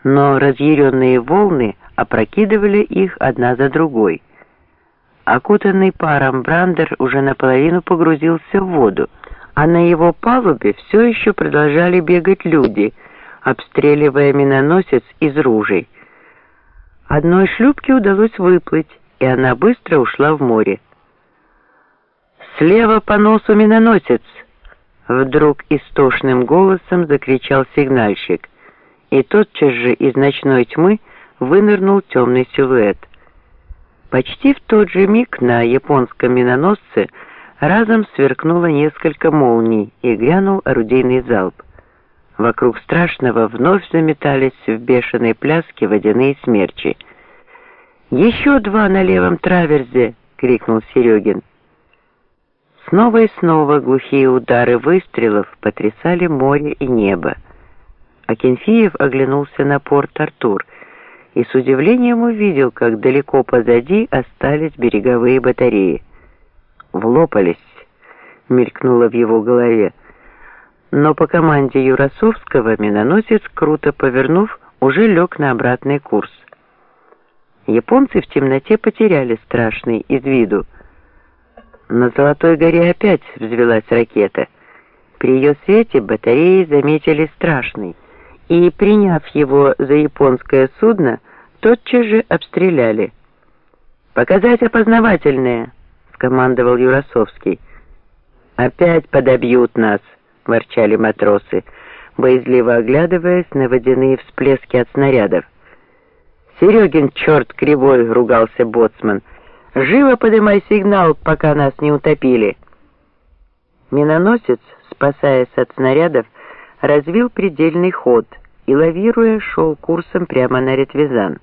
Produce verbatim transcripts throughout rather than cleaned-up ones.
но разъяренные волны опрокидывали их одна за другой. Окутанный паром Брандер уже наполовину погрузился в воду, а на его палубе все еще продолжали бегать люди, обстреливая миноносец из ружей. Одной шлюпке удалось выплыть, и она быстро ушла в море. «Слева по носу миноносец!» Вдруг истошным голосом закричал сигнальщик, и тотчас же из ночной тьмы вынырнул темный силуэт. Почти в тот же миг на японском миноносце разом сверкнуло несколько молний и грянул орудийный залп. Вокруг страшного вновь заметались в бешеной пляске водяные смерчи. «Еще два на левом траверзе!» — крикнул Серегин. Снова и снова глухие удары выстрелов потрясали море и небо. Акинфеев оглянулся на порт Артур и с удивлением увидел, как далеко позади остались береговые батареи. «Влопались!» — мелькнуло в его голове. Но по команде Юрасовского миноносец, круто повернув, уже лег на обратный курс. Японцы в темноте потеряли Страшный из виду. На Золотой горе опять взвелась ракета. При ее свете батареи заметили Страшный, и, приняв его за японское судно, тотчас же обстреляли. «Показать опознавательные!» — скомандовал Юрасовский. «Опять подобьют нас!» — ворчали матросы, боязливо оглядываясь на водяные всплески от снарядов. «Серегин, черт кривой!» — ругался боцман. «Живо подымай сигнал, пока нас не утопили!» Миноносец, спасаясь от снарядов, развил предельный ход и, лавируя, шел курсом прямо на Ретвизан.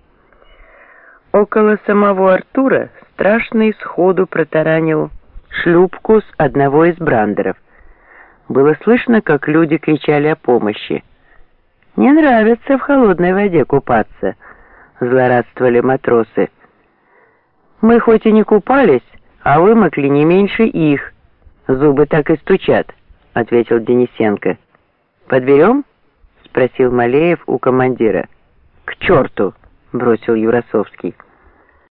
Около самого Артура Страшный сходу протаранил шлюпку с одного из брандеров. Было слышно, как люди кричали о помощи. «Не нравится в холодной воде купаться», — злорадствовали матросы. «Мы хоть и не купались, а вымокли не меньше их. Зубы так и стучат», — ответил Денисенко. «Подберем?» — спросил Малеев у командира. «К черту!» — бросил Юрасовский.